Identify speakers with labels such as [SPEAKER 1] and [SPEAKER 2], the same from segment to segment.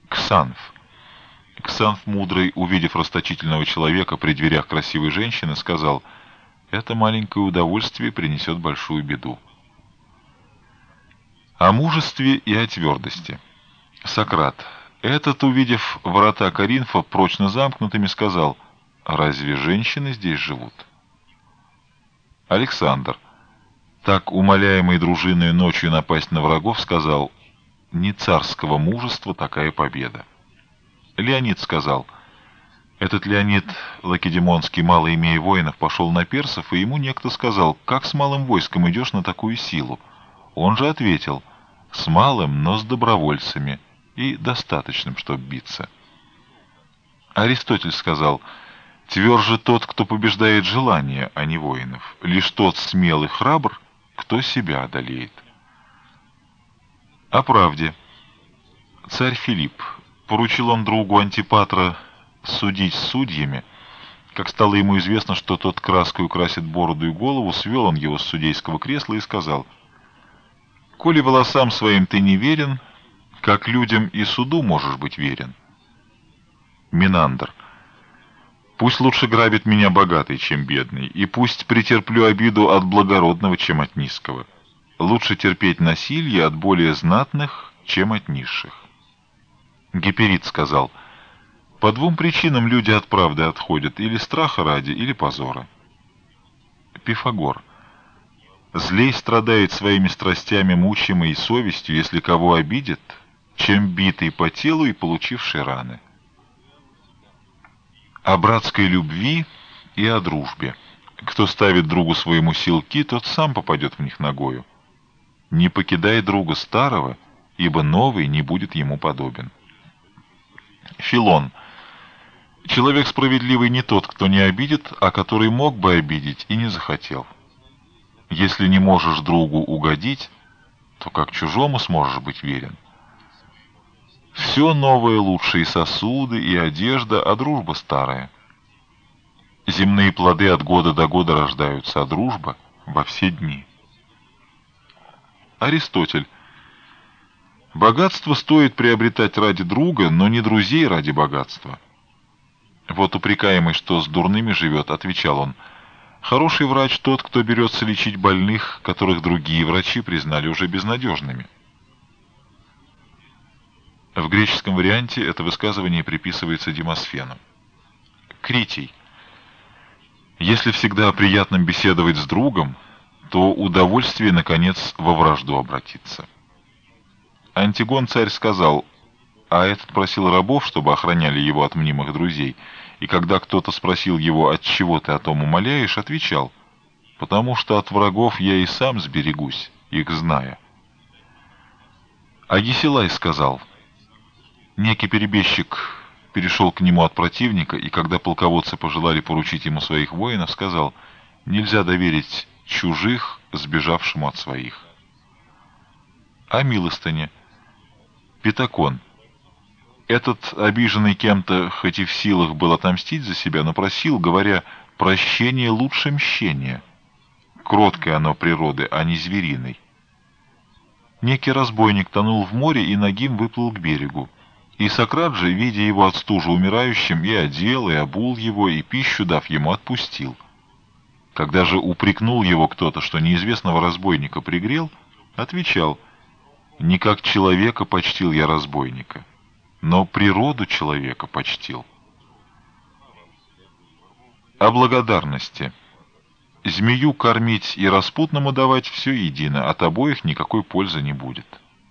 [SPEAKER 1] Ксанф. Ксанф Мудрый, увидев расточительного человека при дверях красивой женщины, сказал: «Это маленькое удовольствие принесет большую беду». О мужестве и о твердости. Сократ. Этот, увидев врата Коринфа прочно замкнутыми, сказал: «Разве женщины здесь живут?» Александр, так умоляемый дружиной ночью напасть на врагов, сказал: «Не царского мужества такая победа». Леонид сказал: этот Леонид Лакедемонский, мало имея воинов, пошел на персов, и ему некто сказал: «Как с малым войском идешь на такую силу?» Он же ответил: «С малым, но с добровольцами, и достаточным, чтоб биться». Аристотель сказал: «Тверже тот, кто побеждает желание, а не воинов. Лишь тот смел и храбр, кто себя одолеет». О правде. Царь Филипп. Поручил он другу Антипатра судить с судьями. Как стало ему известно, что тот краской украсит бороду и голову, свел он его с судейского кресла и сказал: «Коли волосам своим ты не верен, как людям и суду можешь быть верен». Минандр. «Пусть лучше грабит меня богатый, чем бедный, и пусть претерплю обиду от благородного, чем от низкого. Лучше терпеть насилие от более знатных, чем от низших». Гиперид сказал: «По двум причинам люди от правды отходят, или страха ради, или позора». Пифагор. «Злей страдает своими страстями мучимой совестью, если кого обидит, чем битый по телу и получивший раны». О братской любви и о дружбе. Кто ставит другу своему силки, тот сам попадет в них ногою. Не покидай друга старого, ибо новый не будет ему подобен. Филон. Человек справедливый не тот, кто не обидит, а который мог бы обидеть и не захотел. Если не можешь другу угодить, то как чужому сможешь быть верен? Все новое лучше, и сосуды, и одежда, а дружба старая. Земные плоды от года до года рождаются, а дружба во все дни. Аристотель. Богатство стоит приобретать ради друга, но не друзей ради богатства. Вот упрекаемый, что с дурными живет, отвечал он: хороший врач тот, кто берется лечить больных, которых другие врачи признали уже безнадежными. В греческом варианте это высказывание приписывается Демосфену. Критий. Если всегда приятно беседовать с другом, то удовольствие, наконец, во вражду обратится. Антигон царь сказал, а этот просил рабов, чтобы охраняли его от мнимых друзей, и когда кто-то спросил его, от чего ты о том умоляешь, отвечал: потому что от врагов я и сам сберегусь, их зная. А Гесилай сказал: некий перебежчик перешел к нему от противника, и когда полководцы пожелали поручить ему своих воинов, сказал: нельзя доверить чужих сбежавшему от своих. О милостыне. Питакон. Этот, обиженный кем-то, хоть и в силах был отомстить за себя, но просил, говоря: прощение лучше мщения. Кроткое оно природы, а не звериной. Некий разбойник тонул в море и нагим выплыл к берегу. И Сократ же, видя его от стужи умирающим, и одел, и обул его, и пищу дав ему, отпустил. Когда же упрекнул его кто-то, что неизвестного разбойника пригрел, отвечал: не как человека почтил я разбойника, но природу человека почтил. О благодарности. Змею кормить и распутному давать все едино, от обоих никакой пользы не будет.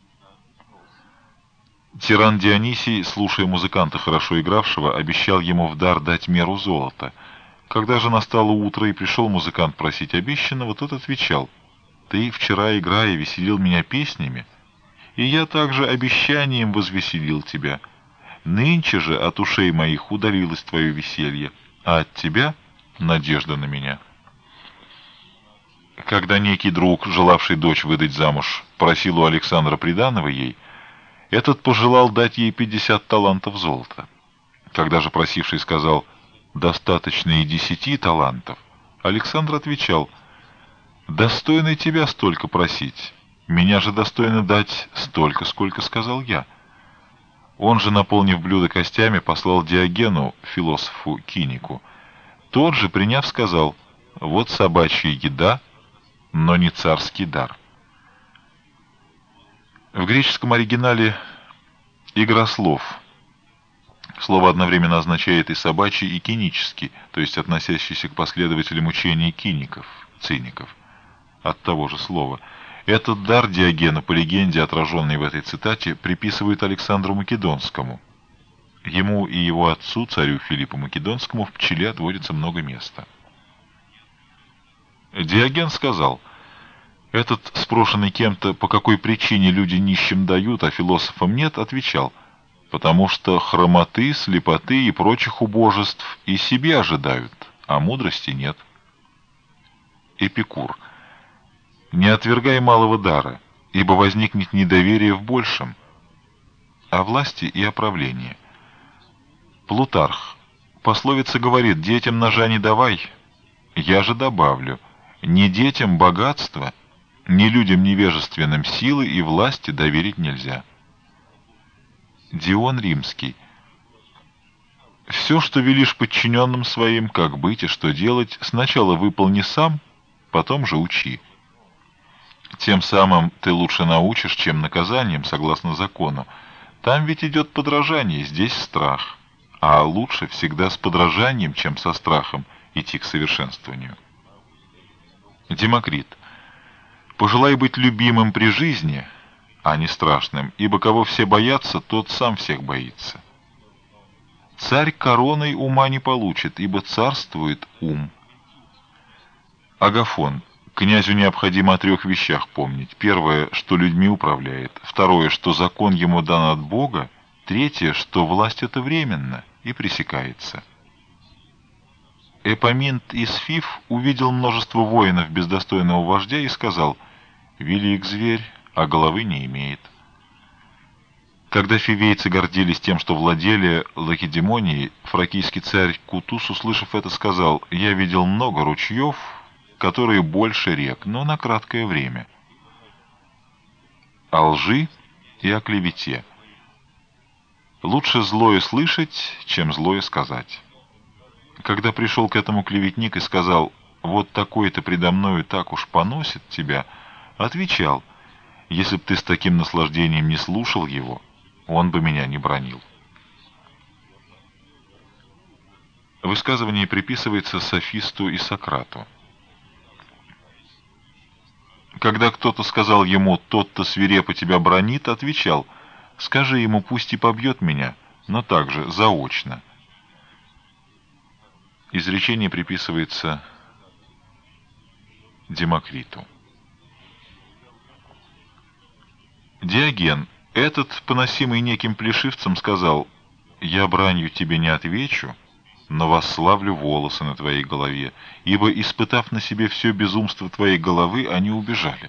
[SPEAKER 1] Тиран Дионисий, слушая музыканта, хорошо игравшего, обещал ему в дар дать меру золота. Когда же настало утро и пришел музыкант просить обещанного, тот отвечал: ты вчера, играя, веселил меня песнями, и я также обещанием возвеселил тебя. Нынче же от ушей моих удалилось твое веселье, а от тебя надежда на меня. Когда некий друг, желавший дочь выдать замуж, просил у Александра приданого ей, этот пожелал дать ей 50 талантов золота. Когда же просивший сказал: достаточно и 10 талантов, Александр отвечал: достойно тебя столько просить, меня же достойно дать столько, сколько сказал я. Он же, наполнив блюдо костями, послал Диогену, философу Кинику. Тот же, приняв, сказал: «Вот собачья еда, но не царский дар». В греческом оригинале игра слов. Слово одновременно означает и собачий, и кинический, то есть относящийся к последователям учения киников, циников, от того же слова. Этот дар Диогена, по легенде, отраженный в этой цитате, приписывают Александру Македонскому. Ему и его отцу, царю Филиппу Македонскому, в Пчеле отводится много места. Диоген сказал: этот, спрошенный кем-то, по какой причине люди нищим дают, а философам нет, отвечал: потому что хромоты, слепоты и прочих убожеств и себе ожидают, а мудрости нет. Эпикур: не отвергай малого дара, ибо возникнет недоверие в большем. О власти и о правлении. Плутарх: пословица говорит: детям ножа не давай. Я же добавлю: ни детям богатства, ни людям невежественным силы и власти доверить нельзя. Дион Римский: все, что велишь подчиненным своим, как быть и что делать, сначала выполни сам, потом же учи. Тем самым ты лучше научишь, чем наказанием, согласно закону. Там ведь идет подражание, здесь страх. А лучше всегда с подражанием, чем со страхом, идти к совершенствованию. Демокрит: пожелай быть любимым при жизни, а не страшным, ибо кого все боятся, тот сам всех боится. Царь короной ума не получит, ибо царствует ум. Агафон: князю необходимо о 3 вещах помнить. Первое, что людьми управляет. Второе, что закон ему дан от Бога. Третье, что власть эта временна и пресекается. Эпоминт из Фив увидел множество воинов без достойного вождя и сказал: велик зверь, а головы не имеет. Когда фивейцы гордились тем, что владели Лакедемонией, фракийский царь Кутус, услышав это, сказал: я видел много ручьев, которые больше рек, но на краткое время. О лжи и о клевете. Лучше злое слышать, чем злое сказать. Когда пришел к этому клеветник и сказал: вот такой-то предо мною так уж поносит тебя, отвечал: если б ты с таким наслаждением не слушал его, он бы меня не бранил. Высказывание приписывается софисту и Сократу. Когда кто-то сказал ему: тот-то свирепо тебя бранит, отвечал: скажи ему, пусть и побьет меня, но также заочно. Изречение приписывается Демокриту. Диоген, этот, поносимый неким плешивцем, сказал: я бранью тебе не отвечу, но восславлю волосы на твоей голове, ибо, испытав на себе все безумство твоей головы, они убежали.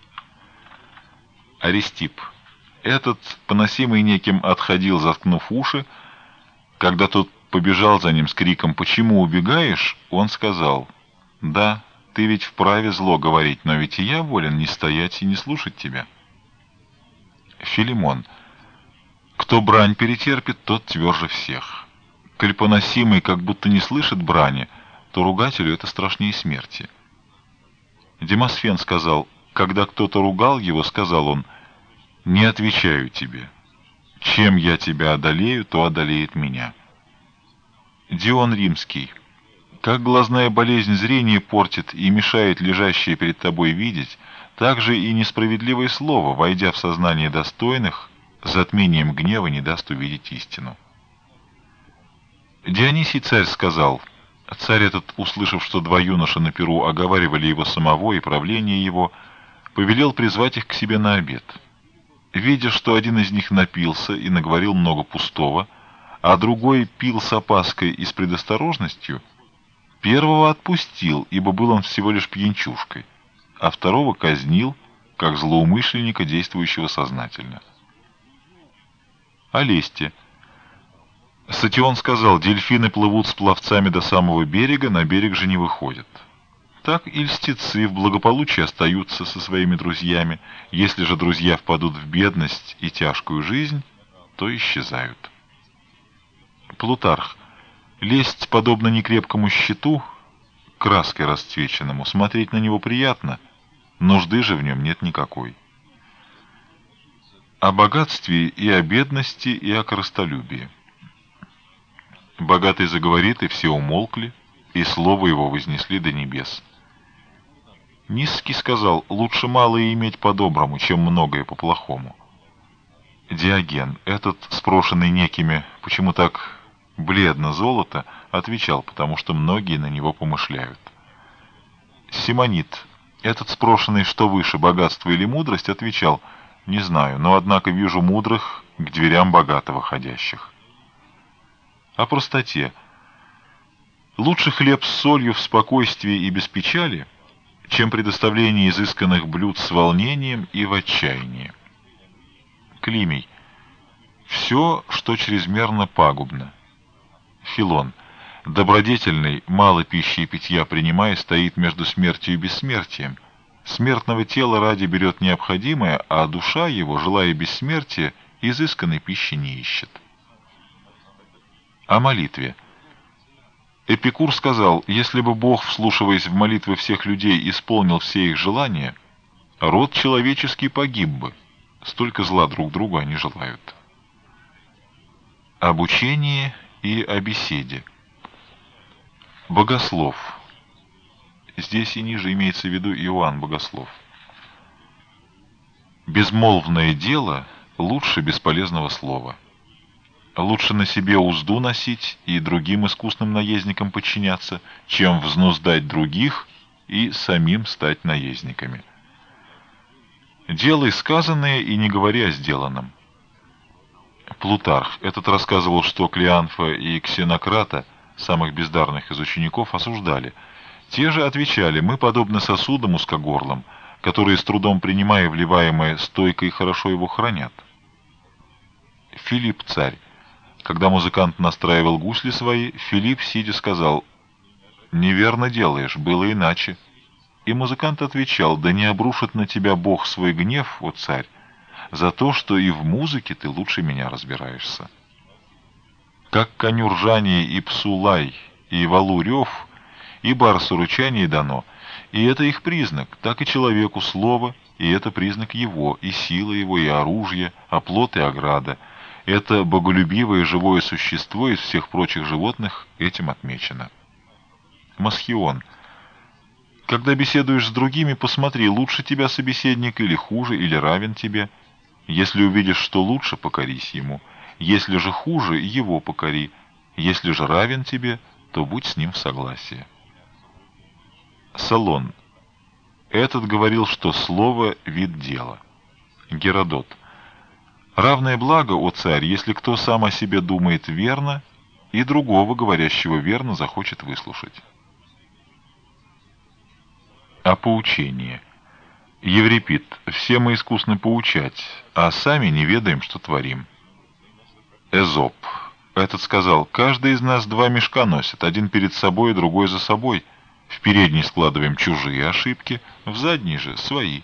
[SPEAKER 1] Аристип, этот, поносимый неким, отходил, заткнув уши. Когда тот побежал за ним с криком: почему убегаешь? Он сказал: да, ты ведь вправе зло говорить, но ведь и я волен не стоять и не слушать тебя. Филимон, кто брань перетерпит, тот тверже всех. Коль поносимый как будто не слышит брани, то ругателю это страшнее смерти. Демосфен сказал: когда кто-то ругал его, сказал он: не отвечаю тебе. Чем я тебя одолею, то одолеет меня. Дион Римский, как глазная болезнь зрение портит и мешает лежащее перед тобой видеть, так же и несправедливое слово, войдя в сознание достойных, затмением гнева не даст увидеть истину. Дионисий царь сказал: царь этот, услышав, что 2 юноши на пиру оговаривали его самого и правление его, повелел призвать их к себе на обед. Видя, что один из них напился и наговорил много пустого, а другой пил с опаской и с предосторожностью, первого отпустил, ибо был он всего лишь пьянчушкой, а второго казнил, как злоумышленника, действующего сознательно. О лести. Сатион сказал: дельфины плывут с пловцами до самого берега, на берег же не выходят. Так и льстецы в благополучии остаются со своими друзьями. Если же друзья впадут в бедность и тяжкую жизнь, то исчезают. Плутарх. Лесть подобно некрепкому щиту, краской расцвеченному, смотреть на него приятно, нужды же в нем нет никакой. О богатстве и о бедности, и о корыстолюбии. Богатый заговорит, и все умолкли, и слово его вознесли до небес. Низкий сказал: лучше малое иметь по-доброму, чем многое по-плохому. Диоген, этот, спрошенный некими, почему так бледно золото, отвечал: потому что многие на него помышляют. Симонид, этот, спрошенный, что выше, богатство или мудрость, отвечал: не знаю, но однако вижу мудрых к дверям богатого ходящих. О простоте. Лучше хлеб с солью в спокойствии и без печали, чем предоставление изысканных блюд с волнением и в отчаянии. Климий. Все, что чрезмерно пагубно. Филон. Добродетельный, мало пищи и питья принимая, стоит между смертью и бессмертием. Смертного тела ради берет необходимое, а душа его, желая бессмертия, изысканной пищи не ищет. О молитве. Эпикур сказал: если бы Бог, вслушиваясь в молитвы всех людей, исполнил все их желания, род человеческий погиб бы. Столько зла друг другу они желают. Об учении и о беседе. Богослов. Здесь и ниже имеется в виду Иоанн Богослов. Безмолвное дело лучше бесполезного слова. Лучше на себе узду носить и другим искусным наездникам подчиняться, чем взнуздать других и самим стать наездниками. Делай сказанное и не говори о сделанном. Плутарх этот рассказывал, что Клеанфа и Ксенократа, самых бездарных из учеников, осуждали. Те же отвечали: мы подобны сосудам узкогорлым, которые, с трудом принимая вливаемое, стойко и хорошо его хранят. Филипп царь. Когда музыкант настраивал гусли свои, Филипп, сидя, сказал: «Неверно делаешь, было иначе». И музыкант отвечал: «Да не обрушит на тебя Бог свой гнев, о царь, за то, что и в музыке ты лучше меня разбираешься». Как коню ржание и псу лай, и валу рев, и барсу рычание дано, и это их признак, так и человеку слово, и это признак его, и сила его, и оружие, оплот и ограда. Это боголюбивое живое существо из всех прочих животных этим отмечено. Масхион. Когда беседуешь с другими, посмотри, лучше тебя собеседник или хуже, или равен тебе. Если увидишь, что лучше, покорись ему. Если же хуже, его покори. Если же равен тебе, то будь с ним в согласии. Салон. Этот говорил, что слово — вид дела. Геродот. Равное благо, о царь, если кто сам о себе думает верно, и другого, говорящего верно, захочет выслушать. О поучении. Еврипид. Все мы искусны поучать, а сами не ведаем, что творим. Эзоп. Этот сказал: каждый из нас два мешка носит, один перед собой, другой за собой. В передний складываем чужие ошибки, в задний же свои.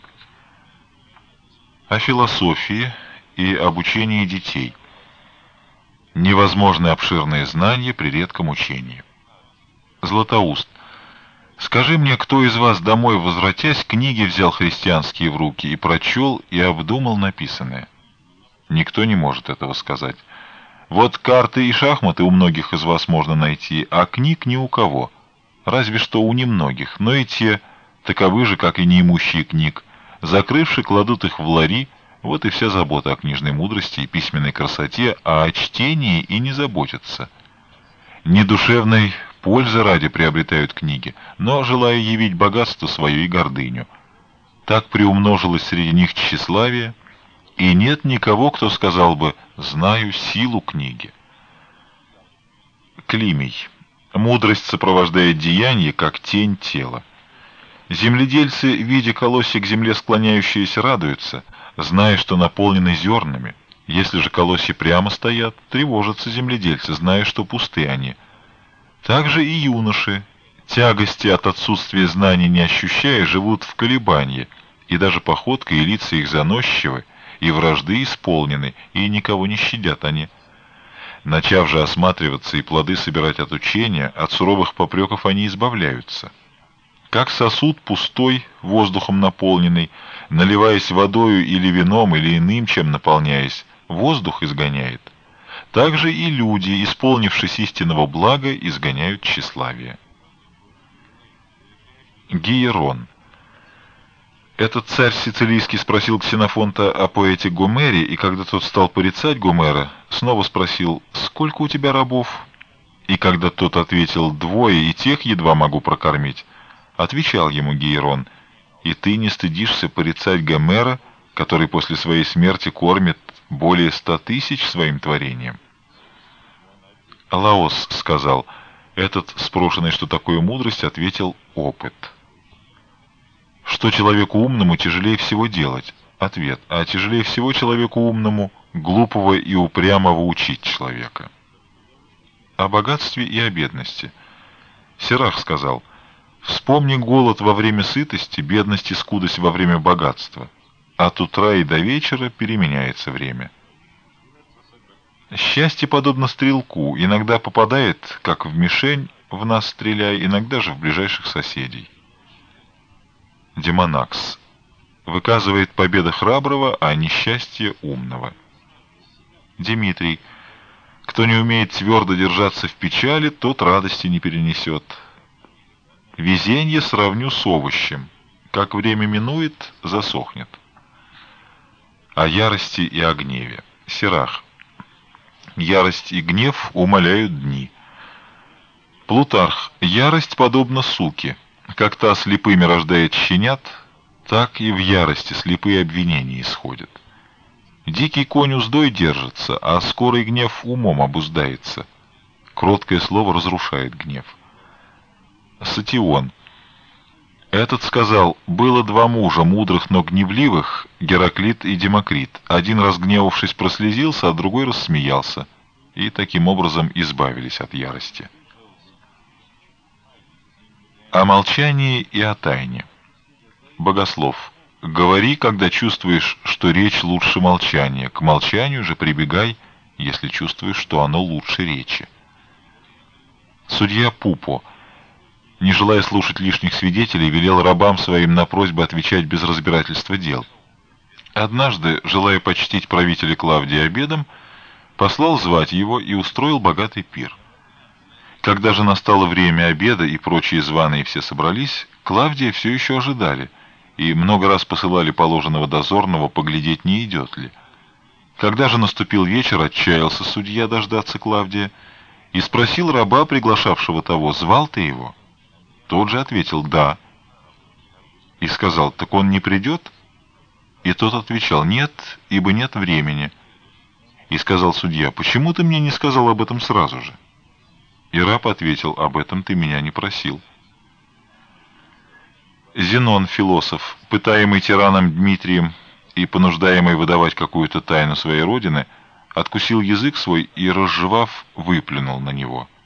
[SPEAKER 1] О философии и обучении детей. Невозможны обширные знания при редком учении. Златоуст. Скажи мне, кто из вас, домой возвратясь, книги взял христианские в руки и прочел, и обдумал написанное? Никто не может этого сказать. Вот карты и шахматы у многих из вас можно найти, а книг ни у кого. Разве что у немногих, но и те, таковы же, как и неимущие книг, закрывши, кладут их в лари. Вот и вся забота о книжной мудрости и письменной красоте, а о чтении и не заботятся. Недушевной пользы ради приобретают книги, но желая явить богатство свое и гордыню. Так приумножилось среди них тщеславие, и нет никого, кто сказал бы: «Знаю силу книги». Климий. Мудрость сопровождает деяние, как тень тела. Земледельцы, видя колосья к земле склоняющиеся, радуются, зная, что наполнены зернами. Если же колосья прямо стоят, тревожатся земледельцы, зная, что пусты они. Также и юноши, тягости от отсутствия знаний не ощущая, живут в колебании, и даже походка и лица их заносчивы, и вражды исполнены, и никого не щадят они. Начав же осматриваться и плоды собирать от учения, от суровых попреков они избавляются. Как сосуд пустой, воздухом наполненный, наливаясь водою или вином, или иным чем наполняясь, воздух изгоняет, так же и люди, исполнившись истинного блага, изгоняют тщеславие. Гиерон. Этот царь сицилийский спросил Ксенофонта о поэте Гомере, и когда тот стал порицать Гомера, снова спросил: «Сколько у тебя рабов?» И когда тот ответил: «Двое, и тех едва могу прокормить», отвечал ему Гиерон: «И ты не стыдишься порицать Гомера, который после своей смерти кормит более 100 тысяч своим творением?» Лаос сказал: этот, спрошенный, что такое мудрость, ответил: опыт. Что человеку умному тяжелее всего делать? Ответ: а тяжелее всего человеку умному глупого и упрямого учить человека. О богатстве и о бедности. Сирах сказал: вспомни голод во время сытости, бедность и скудость во время богатства. От утра и до вечера переменяется время. Счастье подобно стрелку, иногда попадает, как в мишень, в нас стреляя, иногда же в ближайших соседей. Демонакс. Выказывает победа храброго, а несчастье умного. Димитрий. Кто не умеет твердо держаться в печали, тот радости не перенесет. Везенье сравню с овощем. Как время минует, засохнет. О ярости и о гневе. Сирах. Ярость и гнев умаляют дни. Плутарх. Ярость подобна суке. Как та слепыми рождает щенят, так и в ярости слепые обвинения исходят. Дикий конь уздой держится, а скорый гнев умом обуздается. Кроткое слово разрушает гнев. Сатион. Этот сказал: было два мужа, мудрых, но гневливых, Гераклит и Демокрит. Один, разгневавшись, прослезился, а другой рассмеялся, и таким образом избавились от ярости. О молчании и о тайне. Богослов. Говори, когда чувствуешь, что речь лучше молчания. К молчанию же прибегай, если чувствуешь, что оно лучше речи. Судья Пупо, не желая слушать лишних свидетелей, велел рабам своим на просьбы отвечать без разбирательства дел. Однажды, желая почтить правителя Клавдия обедом, послал звать его и устроил богатый пир. Когда же настало время обеда и прочие званые все собрались, Клавдия все еще ожидали, и много раз посылали положенного дозорного поглядеть, не идет ли. Когда же наступил вечер, отчаялся судья дождаться Клавдия и спросил раба, приглашавшего того: звал ты его? Тот же ответил: да. И сказал: так он не придет? И тот отвечал: нет, ибо нет времени. И сказал судья: почему ты мне не сказал об этом сразу же? И раб ответил: об этом ты меня не просил. Зенон, философ, пытаемый тираном Дмитрием и понуждаемый выдавать какую-то тайну своей родины, откусил язык свой и, разжевав, выплюнул на него.